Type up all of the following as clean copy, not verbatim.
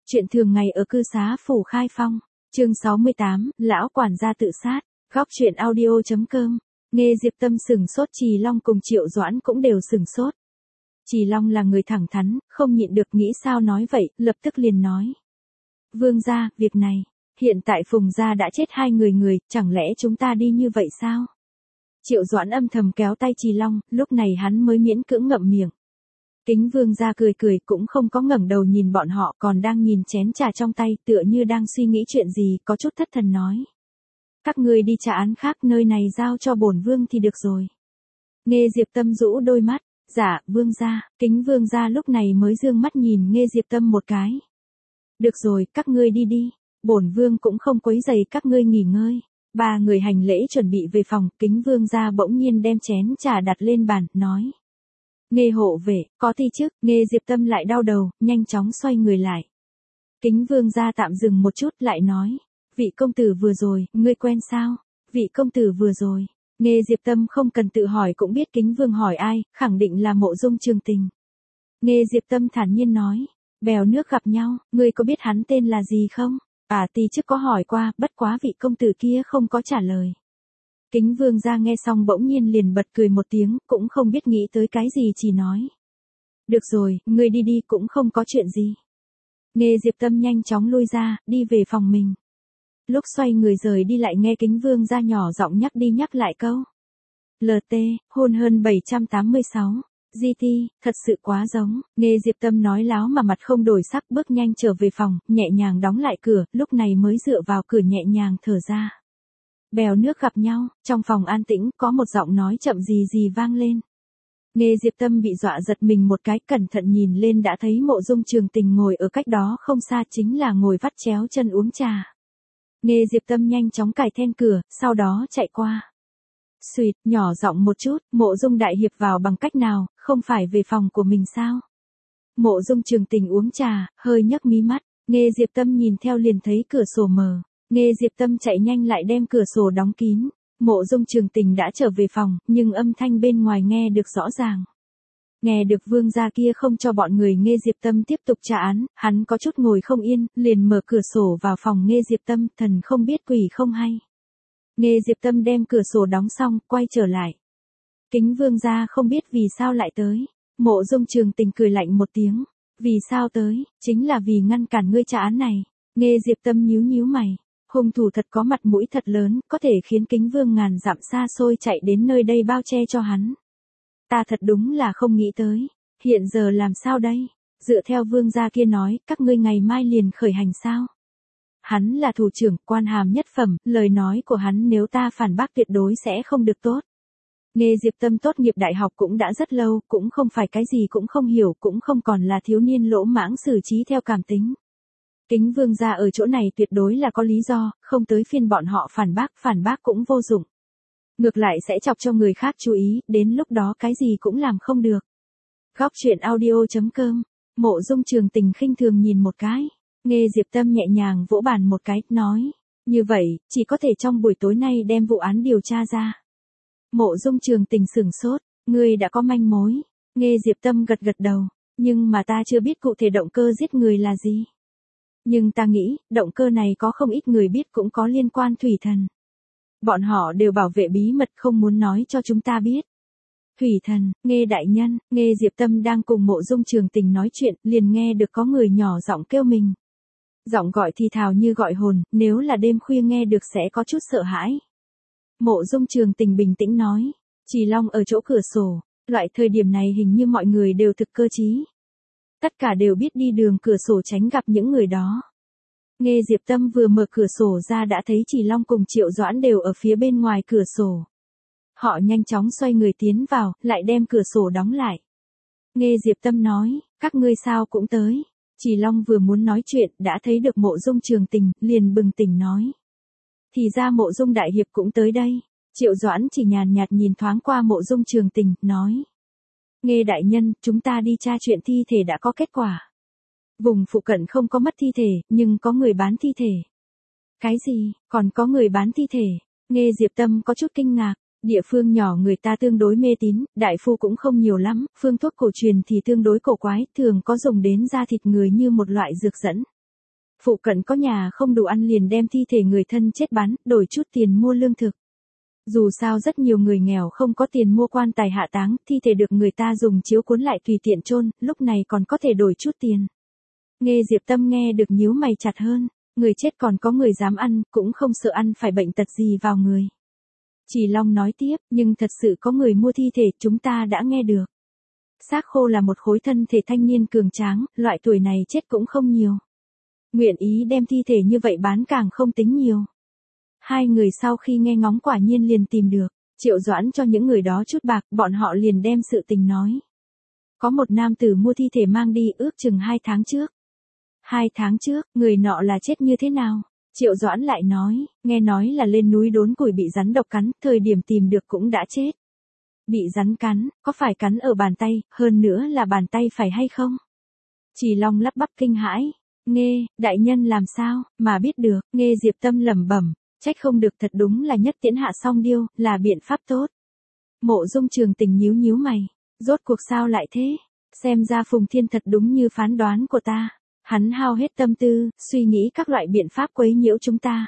Chuyện thường ngày ở cư xá phủ Khai Phong. Chương 68, lão quản gia tự sát. Góc truyện audio.com. Nghe Diệp Tâm sửng sốt, Trì Long cùng Triệu Doãn cũng đều sửng sốt. Trì Long là người thẳng thắn, không nhịn được nghĩ sao nói vậy, lập tức liền nói. Vương gia, việc này, hiện tại Phùng gia đã chết 2 người, chẳng lẽ chúng ta đi như vậy sao? Triệu Doãn âm thầm kéo tay Trì Long, lúc này hắn mới miễn cưỡng ngậm miệng. Kính Vương gia cười cũng không có ngẩng đầu nhìn bọn họ, còn đang nhìn chén trà trong tay, tựa như đang suy nghĩ chuyện gì, có chút thất thần nói. Các ngươi đi trả án khác, nơi này giao cho bổn vương thì được rồi. Nghe Diệp Tâm rũ đôi mắt. Dạ, Vương gia. Kính Vương gia lúc này mới dương mắt nhìn Nghe Diệp Tâm một cái. Được rồi, các ngươi đi. Bổn vương cũng không quấy rầy các ngươi nghỉ ngơi. 3 người hành lễ chuẩn bị về phòng, Kính Vương gia bỗng nhiên đem chén trà đặt lên bàn, nói. Nghe hộ vệ, có ti chức. Nghe Diệp Tâm lại đau đầu, nhanh chóng xoay người lại. Kính Vương gia tạm dừng một chút, lại nói. Vị công tử vừa rồi, ngươi quen sao? Vị công tử vừa rồi. Nghe Diệp Tâm không cần tự hỏi cũng biết Kính Vương hỏi ai, khẳng định là Mộ Dung Trường Tình. Nghe Diệp Tâm thản nhiên nói. Bèo nước gặp nhau, ngươi có biết hắn tên là gì không? Ti chức có hỏi qua, bất quá vị công tử kia không có trả lời. Kính Vương gia nghe xong bỗng nhiên liền bật cười một tiếng, cũng không biết nghĩ tới cái gì, chỉ nói. Được rồi, ngươi đi cũng không có chuyện gì. Nghe Diệp Tâm nhanh chóng lui ra, đi về phòng mình. Lúc xoay người rời đi lại nghe Kính Vương gia nhỏ giọng nhắc đi nhắc lại câu. LT, hôn hơn 786. GT, thật sự quá giống. Nghe Diệp Tâm nói láo mà mặt không đổi sắc, bước nhanh trở về phòng, nhẹ nhàng đóng lại cửa, lúc này mới dựa vào cửa nhẹ nhàng thở ra. Bèo nước gặp nhau, trong phòng an tĩnh, có một giọng nói chậm gì vang lên. Nghe Diệp Tâm bị dọa giật mình một cái, cẩn thận nhìn lên đã thấy Mộ Dung Trường Tình ngồi ở cách đó không xa, chính là ngồi vắt chéo chân uống trà. Nghe Diệp Tâm nhanh chóng cài then cửa, sau đó chạy qua. Xuyệt, nhỏ giọng một chút, Mộ Dung đại hiệp vào bằng cách nào, không phải về phòng của mình sao? Mộ Dung Trường Tình uống trà, hơi nhấc mí mắt, Nghe Diệp Tâm nhìn theo liền thấy cửa sổ mở. Nghe Diệp Tâm chạy nhanh lại đem cửa sổ đóng kín. Mộ Dung Trường Tình đã trở về phòng, nhưng âm thanh bên ngoài nghe được rõ ràng. Nghe được Vương gia kia không cho bọn người Nghe Diệp Tâm tiếp tục trả án, hắn có chút ngồi không yên, liền mở cửa sổ vào phòng Nghe Diệp Tâm, thần không biết quỷ không hay. Nghe Diệp Tâm đem cửa sổ đóng xong, quay trở lại. Kính Vương gia không biết vì sao lại tới. Mộ Dung Trường Tình cười lạnh một tiếng. Vì sao tới, chính là vì ngăn cản ngươi trả án này. Nghe Diệp Tâm nhíu mày. Hung thủ thật có mặt mũi thật lớn, có thể khiến Kính Vương ngàn dặm xa xôi chạy đến nơi đây bao che cho hắn. Ta thật đúng là không nghĩ tới. Hiện giờ làm sao đây? Dựa theo Vương gia kia nói, các ngươi ngày mai liền khởi hành sao? Hắn là thủ trưởng, quan hàm nhất phẩm, lời nói của hắn nếu ta phản bác tuyệt đối sẽ không được tốt. Nghe Diệp Tâm tốt nghiệp đại học cũng đã rất lâu, cũng không phải cái gì cũng không hiểu, cũng không còn là thiếu niên lỗ mãng xử trí theo cảm tính. Kính Vương gia ở chỗ này tuyệt đối là có lý do, không tới phiên bọn họ phản bác cũng vô dụng. Ngược lại sẽ chọc cho người khác chú ý, đến lúc đó cái gì cũng làm không được. Góc truyện audio.com. Mộ Dung Trường Tình khinh thường nhìn một cái. Nghe Diệp Tâm nhẹ nhàng vỗ bàn một cái, nói. Như vậy, chỉ có thể trong buổi tối nay đem vụ án điều tra ra. Mộ Dung Trường Tình sửng sốt. Ngươi đã có manh mối. Nghe Diệp Tâm gật đầu. Nhưng mà ta chưa biết cụ thể động cơ giết người là gì. Nhưng ta nghĩ, động cơ này có không ít người biết, cũng có liên quan Thủy Thần. Bọn họ đều bảo vệ bí mật, không muốn nói cho chúng ta biết. Thủy Thần, Nghe đại nhân. Nghe Diệp Tâm đang cùng Mộ Dung Trường Tình nói chuyện, liền nghe được có người nhỏ giọng kêu mình. Giọng gọi thì thào như gọi hồn, nếu là đêm khuya nghe được sẽ có chút sợ hãi. Mộ Dung Trường Tình bình tĩnh nói. Trì Long ở chỗ cửa sổ. Loại thời điểm này hình như mọi người đều thực cơ trí. Tất cả đều biết đi đường cửa sổ tránh gặp những người đó. Nghe Diệp Tâm vừa mở cửa sổ ra đã thấy Trì Long cùng Triệu Doãn đều ở phía bên ngoài cửa sổ. Họ nhanh chóng xoay người tiến vào, lại đem cửa sổ đóng lại. Nghe Diệp Tâm nói, các ngươi sao cũng tới. Trì Long vừa muốn nói chuyện, đã thấy được Mộ Dung Trường Tình, liền bừng tỉnh nói. Thì ra Mộ Dung đại hiệp cũng tới đây. Triệu Doãn chỉ nhàn nhạt nhìn thoáng qua Mộ Dung Trường Tình, nói. Nghe đại nhân, chúng ta đi tra chuyện thi thể đã có kết quả. Vùng phụ cận không có mất thi thể, nhưng có người bán thi thể. Cái gì, còn có người bán thi thể? Nghe Diệp Tâm có chút kinh ngạc. Địa phương nhỏ người ta tương đối mê tín, đại phu cũng không nhiều lắm, phương thuốc cổ truyền thì tương đối cổ quái, thường có dùng đến da thịt người như một loại dược dẫn. Phụ cận có nhà không đủ ăn liền đem thi thể người thân chết bán, đổi chút tiền mua lương thực. Dù sao rất nhiều người nghèo không có tiền mua quan tài hạ táng, thi thể được người ta dùng chiếu cuốn lại tùy tiện chôn, lúc này còn có thể đổi chút tiền. Nghe Diệp Tâm nghe được nhíu mày chặt hơn, người chết còn có người dám ăn, cũng không sợ ăn phải bệnh tật gì vào người. Chỉ Long nói tiếp, nhưng thật sự có người mua thi thể, chúng ta đã nghe được. Xác khô là một khối thân thể thanh niên cường tráng, loại tuổi này chết cũng không nhiều. Nguyện ý đem thi thể như vậy bán càng không tính nhiều. Hai người sau khi nghe ngóng quả nhiên liền tìm được, Triệu Doãn cho những người đó chút bạc, bọn họ liền đem sự tình nói. Có một nam tử mua thi thể mang đi ước chừng 2 tháng trước. 2 tháng trước, người nọ là chết như thế nào? Triệu Doãn lại nói, nghe nói là lên núi đốn củi bị rắn độc cắn, thời điểm tìm được cũng đã chết. Bị rắn cắn, có phải cắn ở bàn tay, hơn nữa là bàn tay phải hay không? Chỉ Long lắp bắp kinh hãi. Nghe, đại nhân làm sao, mà biết được, nghe Diệp Tâm lẩm bẩm, trách không được thật đúng là nhất tiễn hạ song điêu, là biện pháp tốt. Mộ Dung Trường Tình nhíu nhíu mày, rốt cuộc sao lại thế? Xem ra Phùng Thiên thật đúng như phán đoán của ta. Hắn hao hết tâm tư, suy nghĩ các loại biện pháp quấy nhiễu chúng ta.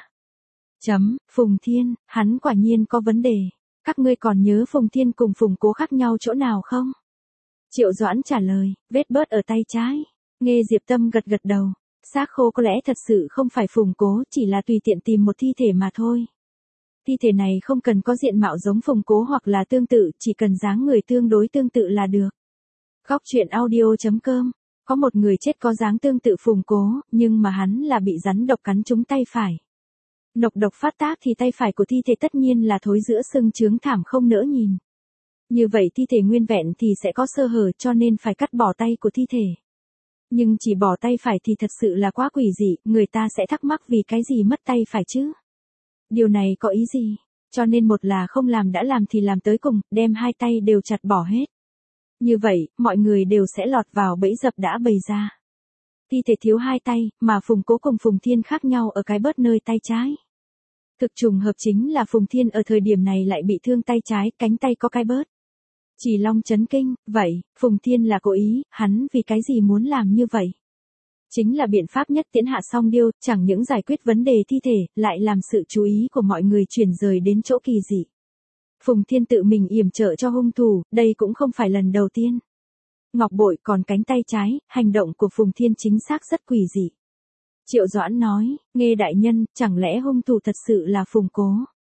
Phùng Thiên, hắn quả nhiên có vấn đề. Các ngươi còn nhớ Phùng Thiên cùng Phùng Cố khác nhau chỗ nào không? Triệu Doãn trả lời, vết bớt ở tay trái. Nghe Diệp Tâm gật gật đầu. Xác khô có lẽ thật sự không phải Phùng Cố, chỉ là tùy tiện tìm một thi thể mà thôi. Thi thể này không cần có diện mạo giống Phùng Cố hoặc là tương tự, chỉ cần dáng người tương đối tương tự là được. Góc truyện audio.com. Có một người chết có dáng tương tự Phùng Cố, nhưng mà hắn là bị rắn độc cắn trúng tay phải. Nọc độc phát tác thì tay phải của thi thể tất nhiên là thối rữa sưng trướng thảm không nỡ nhìn. Như vậy thi thể nguyên vẹn thì sẽ có sơ hở, cho nên phải cắt bỏ tay của thi thể. Nhưng chỉ bỏ tay phải thì thật sự là quá quỷ dị, người ta sẽ thắc mắc vì cái gì mất tay phải chứ? Điều này có ý gì? Cho nên một là không làm đã làm thì làm tới cùng, đem hai tay đều chặt bỏ hết. Như vậy, mọi người đều sẽ lọt vào bẫy dập đã bày ra. Thi thể thiếu hai tay, mà Phùng Cố cùng Phùng Thiên khác nhau ở cái bớt nơi tay trái. Thực trùng hợp chính là Phùng Thiên ở thời điểm này lại bị thương tay trái, cánh tay có cái bớt. Chỉ Long chấn kinh, vậy, Phùng Thiên là cố ý, hắn vì cái gì muốn làm như vậy? Chính là biện pháp nhất tiễn hạ song điêu, chẳng những giải quyết vấn đề thi thể, lại làm sự chú ý của mọi người chuyển rời đến chỗ kỳ dị. Phùng Thiên tự mình yểm trợ cho hung thủ, đây cũng không phải lần đầu tiên. Ngọc bội còn cánh tay trái, hành động của Phùng Thiên chính xác rất quỷ dị. Triệu Doãn nói, nghe đại nhân, chẳng lẽ hung thủ thật sự là Phùng Cố?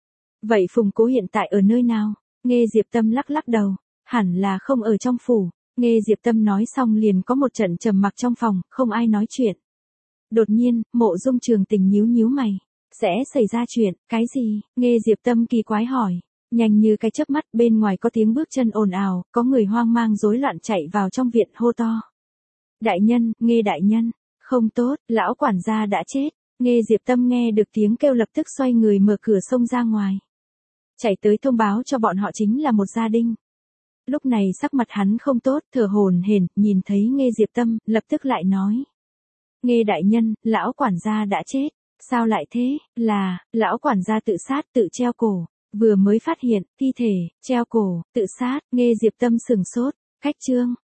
Vậy Phùng Cố hiện tại ở nơi nào? Nghe Diệp Tâm lắc lắc đầu, hẳn là không ở trong phủ. Nghe Diệp Tâm nói xong liền có một trận trầm mặc trong phòng, không ai nói chuyện. Đột nhiên, Mộ Dung Trường Tình nhíu nhíu mày. Sẽ xảy ra chuyện, cái gì? Nghe Diệp Tâm kỳ quái hỏi. Nhanh như cái chớp mắt, bên ngoài có tiếng bước chân ồn ào, có người hoang mang rối loạn chạy vào trong viện hô to. Đại nhân, nghe đại nhân, không tốt, lão quản gia đã chết. Nghe Diệp Tâm nghe được tiếng kêu lập tức xoay người mở cửa xông ra ngoài. Chạy tới thông báo cho bọn họ chính là một gia đình. Lúc này sắc mặt hắn không tốt, thở hổn hển, nhìn thấy Nghe Diệp Tâm, lập tức lại nói. Nghe đại nhân, lão quản gia đã chết. Sao lại thế? Là, lão quản gia tự sát, tự treo cổ. Vừa mới phát hiện, thi thể, treo cổ, tự sát, Nghe Diệp Tâm sửng sốt, cách chương.